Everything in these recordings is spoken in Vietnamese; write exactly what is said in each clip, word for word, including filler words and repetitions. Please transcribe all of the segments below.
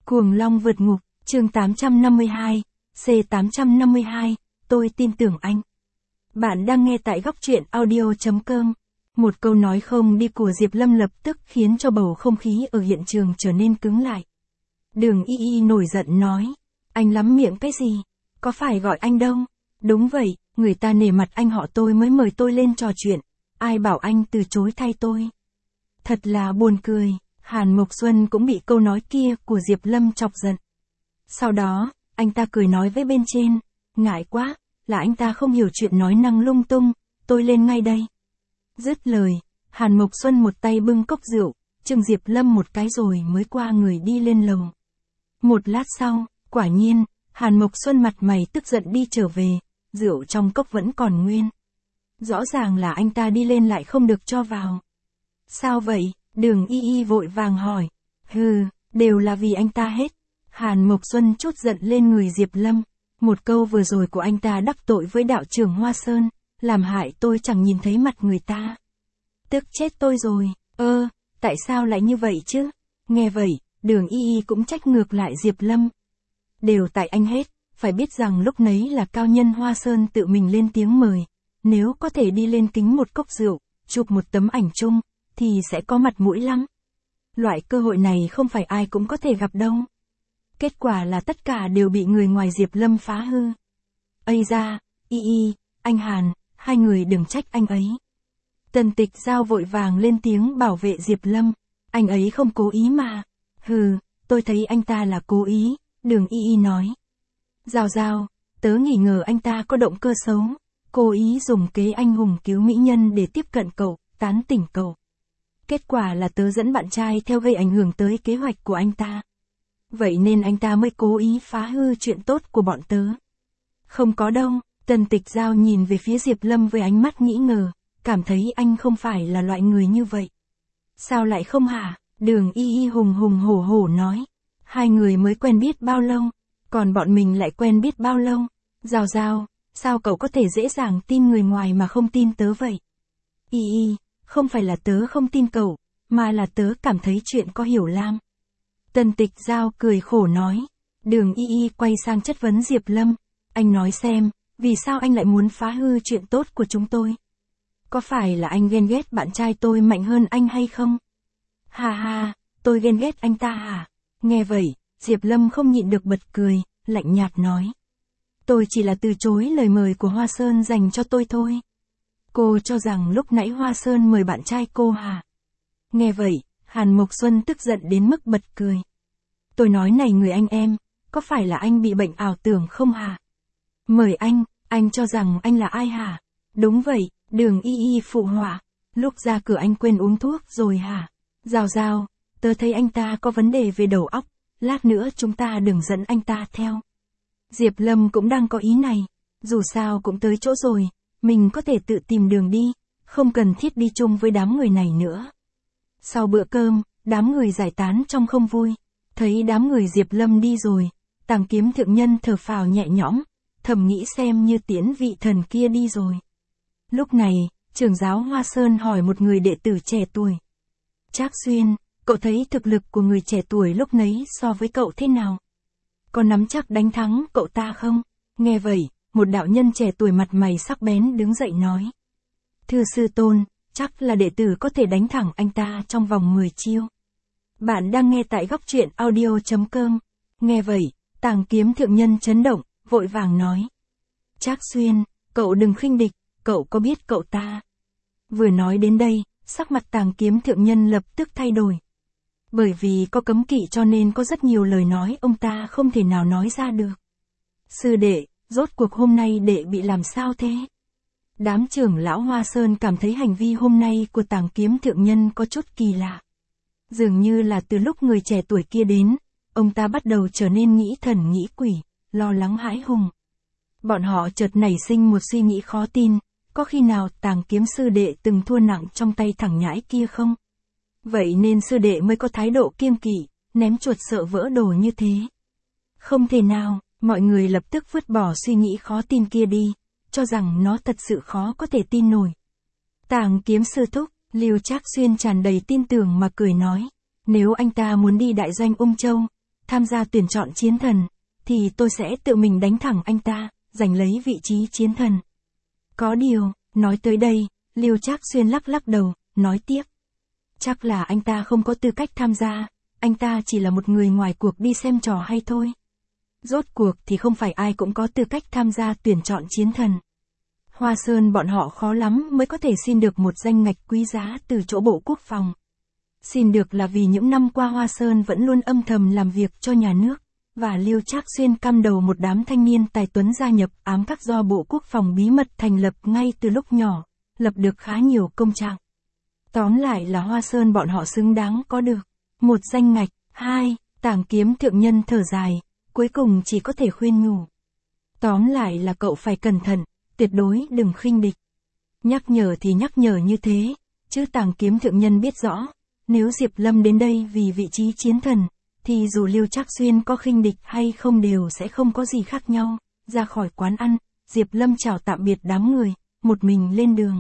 Cuồng Long vượt ngục, chương tám trăm năm mươi hai, C tám trăm năm mươi hai, tôi tin tưởng anh. Bạn đang nghe tại góc truyện audio chấm com. Một câu nói không đi của Diệp Lâm lập tức khiến cho bầu không khí ở hiện trường trở nên cứng lại. Đường Y Y nổi giận nói, anh lắm miệng cái gì? Có phải gọi anh đâu? Đúng vậy, người ta nể mặt anh họ tôi mới mời tôi lên trò chuyện. Ai bảo anh từ chối thay tôi? Thật là buồn cười. Hàn Mộc Xuân cũng bị câu nói kia của Diệp Lâm chọc giận. Sau đó, anh ta cười nói với bên trên, ngại quá, là anh ta không hiểu chuyện nói năng lung tung, tôi lên ngay đây. Dứt lời, Hàn Mộc Xuân một tay bưng cốc rượu, chừng Diệp Lâm một cái rồi mới qua người đi lên lầu. Một lát sau, quả nhiên, Hàn Mộc Xuân mặt mày tức giận đi trở về, rượu trong cốc vẫn còn nguyên. Rõ ràng là anh ta đi lên lại không được cho vào. Sao vậy? Đường Y Y vội vàng hỏi. Hừ, đều là vì anh ta hết. Hàn Mộc Xuân trút giận lên người Diệp Lâm. Một câu vừa rồi của anh ta đắc tội với đạo trưởng Hoa Sơn, làm hại tôi chẳng nhìn thấy mặt người ta. Tức chết tôi rồi, ơ, tại sao lại như vậy chứ? Nghe vậy, Đường Y Y cũng trách ngược lại Diệp Lâm. Đều tại anh hết, phải biết rằng lúc nấy là cao nhân Hoa Sơn tự mình lên tiếng mời. Nếu có thể đi lên kính một cốc rượu, chụp một tấm ảnh chung, thì sẽ có mặt mũi lắm. Loại cơ hội này không phải ai cũng có thể gặp đâu. Kết quả là tất cả đều bị người ngoài Diệp Lâm phá hư. Ây da, Y Y, anh Hàn, hai người đừng trách anh ấy. Tần Tịch Giao vội vàng lên tiếng bảo vệ Diệp Lâm. Anh ấy không cố ý mà. Hừ, tôi thấy anh ta là cố ý, Đường Y Y nói. Giao Giao, tớ nghi ngờ anh ta có động cơ xấu. Cố ý dùng kế anh hùng cứu mỹ nhân để tiếp cận cậu, tán tỉnh cậu. Kết quả là tớ dẫn bạn trai theo gây ảnh hưởng tới kế hoạch của anh ta. Vậy nên anh ta mới cố ý phá hư chuyện tốt của bọn tớ. Không có đâu, Tần Tịch Giao nhìn về phía Diệp Lâm với ánh mắt nghĩ ngờ, cảm thấy anh không phải là loại người như vậy. Sao lại không hả? Đường Y Y hùng hùng hổ hổ nói. Hai người mới quen biết bao lâu, còn bọn mình lại quen biết bao lâu? Giao Giao, sao cậu có thể dễ dàng tin người ngoài mà không tin tớ vậy? Y Y, không phải là tớ không tin cậu, mà là tớ cảm thấy chuyện có hiểu lam. Tần Tịch Giao cười khổ nói. Đường Y Y quay sang chất vấn Diệp Lâm. Anh nói xem, vì sao anh lại muốn phá hư chuyện tốt của chúng tôi? Có phải là anh ghen ghét bạn trai tôi mạnh hơn anh hay không? Hà hà, tôi ghen ghét anh ta hả? Nghe vậy, Diệp Lâm không nhịn được bật cười, lạnh nhạt nói. Tôi chỉ là từ chối lời mời của Hoa Sơn dành cho tôi thôi. Cô cho rằng lúc nãy Hoa Sơn mời bạn trai cô hả? Nghe vậy, Hàn Mộc Xuân tức giận đến mức bật cười. Tôi nói này người anh em, có phải là anh bị bệnh ảo tưởng không hả? Mời anh, anh cho rằng anh là ai hả? Đúng vậy, Đường Y Y phụ họa. Lúc ra cửa anh quên uống thuốc rồi hả? Giao Giao, tớ thấy anh ta có vấn đề về đầu óc, lát nữa chúng ta đừng dẫn anh ta theo. Diệp Lâm cũng đang có ý này, dù sao cũng tới chỗ rồi, mình có thể tự tìm đường đi, không cần thiết đi chung với đám người này nữa. Sau bữa cơm, đám người giải tán trong không vui, thấy đám người Diệp Lâm đi rồi, Tàng Kiếm Thượng Nhân thở phào nhẹ nhõm, thầm nghĩ xem như tiễn vị thần kia đi rồi. Lúc này, trưởng giáo Hoa Sơn hỏi một người đệ tử trẻ tuổi. Trác Xuyên, cậu thấy thực lực của người trẻ tuổi lúc nấy so với cậu thế nào? Có nắm chắc đánh thắng cậu ta không? Nghe vậy, một đạo nhân trẻ tuổi mặt mày sắc bén đứng dậy nói. Thưa sư tôn, chắc là đệ tử có thể đánh thẳng anh ta trong vòng mười chiêu. Bạn đang nghe tại góc truyện audio chấm com. Nghe vậy, Tàng Kiếm Thượng Nhân chấn động, vội vàng nói. Trác Xuyên, cậu đừng khinh địch, cậu có biết cậu ta? Vừa nói đến đây, sắc mặt Tàng Kiếm Thượng Nhân lập tức thay đổi. Bởi vì có cấm kỵ cho nên có rất nhiều lời nói ông ta không thể nào nói ra được. Sư đệ, rốt cuộc hôm nay đệ bị làm sao thế? Đám trưởng lão Hoa Sơn cảm thấy hành vi hôm nay của Tàng Kiếm Thượng Nhân có chút kỳ lạ. Dường như là từ lúc người trẻ tuổi kia đến, ông ta bắt đầu trở nên nghĩ thần nghĩ quỷ, lo lắng hãi hùng. Bọn họ chợt nảy sinh một suy nghĩ khó tin, có khi nào Tàng Kiếm sư đệ từng thua nặng trong tay thằng nhãi kia không? Vậy nên sư đệ mới có thái độ kiêng kỵ, ném chuột sợ vỡ đồ như thế. Không thể nào, mọi người lập tức vứt bỏ suy nghĩ khó tin kia đi, cho rằng nó thật sự khó có thể tin nổi. Tàng Kiếm sư thúc, Lưu Trác Xuyên tràn đầy tin tưởng mà cười nói, nếu anh ta muốn đi đại doanh Ung Châu, tham gia tuyển chọn chiến thần, thì tôi sẽ tự mình đánh thẳng anh ta, giành lấy vị trí chiến thần. Có điều, nói tới đây, Lưu Trác Xuyên lắc lắc đầu, nói tiếp. Chắc là anh ta không có tư cách tham gia, anh ta chỉ là một người ngoài cuộc đi xem trò hay thôi. Rốt cuộc thì không phải ai cũng có tư cách tham gia tuyển chọn chiến thần. Hoa Sơn bọn họ khó lắm mới có thể xin được một danh ngạch quý giá từ chỗ Bộ Quốc phòng. Xin được là vì những năm qua Hoa Sơn vẫn luôn âm thầm làm việc cho nhà nước, và Lưu Trác Xuyên căm đầu một đám thanh niên tài tuấn gia nhập ám các do Bộ Quốc phòng bí mật thành lập ngay từ lúc nhỏ, lập được khá nhiều công trạng. Tóm lại là Hoa Sơn bọn họ xứng đáng có được một danh ngạch. Hai, Tàng Kiếm thượng nhân thở dài, cuối cùng chỉ có thể khuyên nhủ. Tóm lại là cậu phải cẩn thận, tuyệt đối đừng khinh địch. Nhắc nhở thì nhắc nhở như thế, chứ Tàng Kiếm thượng nhân biết rõ, nếu Diệp Lâm đến đây vì vị trí chiến thần, thì dù Lưu Trác Xuyên có khinh địch hay không đều sẽ không có gì khác nhau. Ra khỏi quán ăn, Diệp Lâm chào tạm biệt đám người, một mình lên đường.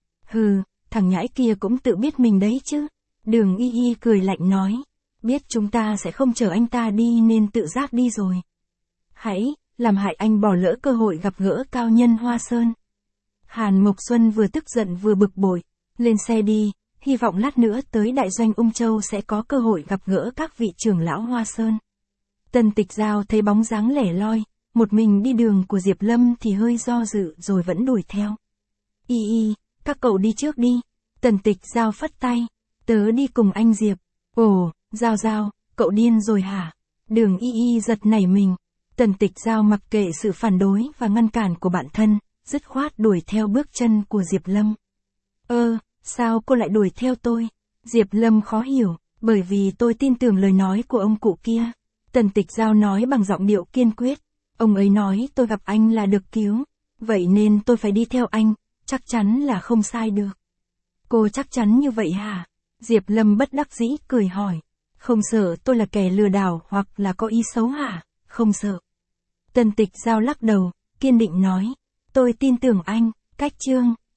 Hừ, thằng nhãi kia cũng tự biết mình đấy chứ. Đường Y Y cười lạnh nói, biết chúng ta sẽ không chở anh ta đi nên tự giác đi rồi. Hãy, làm hại anh bỏ lỡ cơ hội gặp gỡ cao nhân Hoa Sơn. Hàn Mộc Xuân vừa tức giận vừa bực bội, lên xe đi, hy vọng lát nữa tới đại doanh Ung Châu sẽ có cơ hội gặp gỡ các vị trưởng lão Hoa Sơn. Tần Tịch Giao thấy bóng dáng lẻ loi, một mình đi đường của Diệp Lâm thì hơi do dự rồi vẫn đuổi theo. Y Y, các cậu đi trước đi. Tần Tịch Giao phất tay, tớ đi cùng anh Diệp. Ồ, Giao Giao, cậu điên rồi hả? Đường Y Y giật nảy mình. Tần Tịch Giao mặc kệ sự phản đối và ngăn cản của bạn thân, dứt khoát đuổi theo bước chân của Diệp Lâm. Ơ, sao cô lại đuổi theo tôi? Diệp Lâm khó hiểu, bởi vì tôi tin tưởng lời nói của ông cụ kia. Tần Tịch Giao nói bằng giọng điệu kiên quyết. Ông ấy nói tôi gặp anh là được cứu, vậy nên tôi phải đi theo anh, chắc chắn là không sai được. Cô chắc chắn như vậy hả? Diệp Lâm bất đắc dĩ cười hỏi. Không sợ tôi là kẻ lừa đảo hoặc là có ý xấu hả? Không sợ. Tần Tịch Giao lắc đầu, kiên định nói. Tôi tin tưởng anh. Cách chương